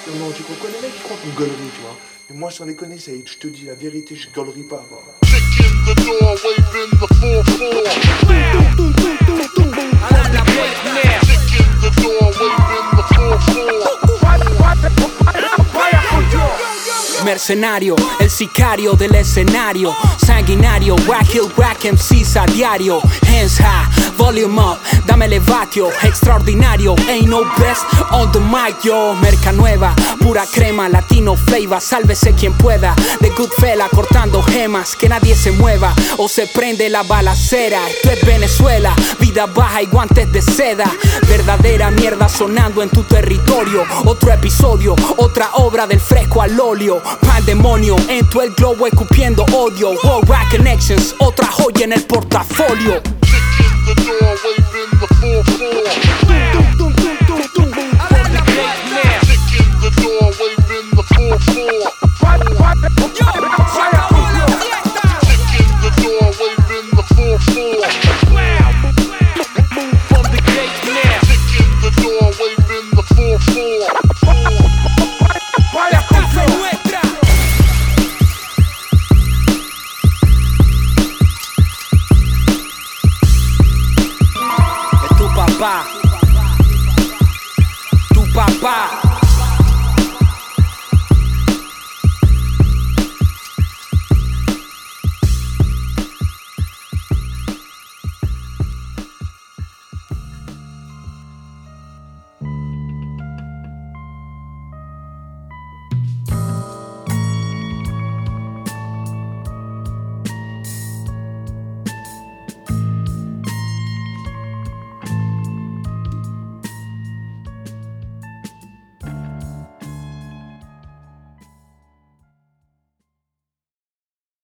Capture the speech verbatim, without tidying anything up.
Non, non, tu comprends, les mecs ils croient qu'on gueulerie, tu vois. Mais moi, sans déconner, ça y est, je te dis la vérité, je gueulerie pas, quoi. Kick in the door, waving the four four. Kick in the door, waving the four four. Mercenario, el sicario del escenario, sanguinario, whack hill, whack M Cs a diario. Hands high, volume up, dame elevatio, extraordinario, ain't no best on the mic, yo. Merca nueva, pura crema, latino flavor, sálvese quien pueda. De Goodfella cortando gemas, que nadie se mueva o se prende la balacera. Esto es Venezuela, vida baja y guantes de seda. Verdadera mierda sonando en tu territorio. Otro episodio, otra obra del fresco al óleo. Pandemonio, en todo el globo escupiendo odio. World Rap Connections, otra joya en el portafolio. Kick in the door, waving the four four. Kick in the door, waving the four four. Kick in the door, waving the four four. Kick in the door, waving the four four. Tu papá, tu papá.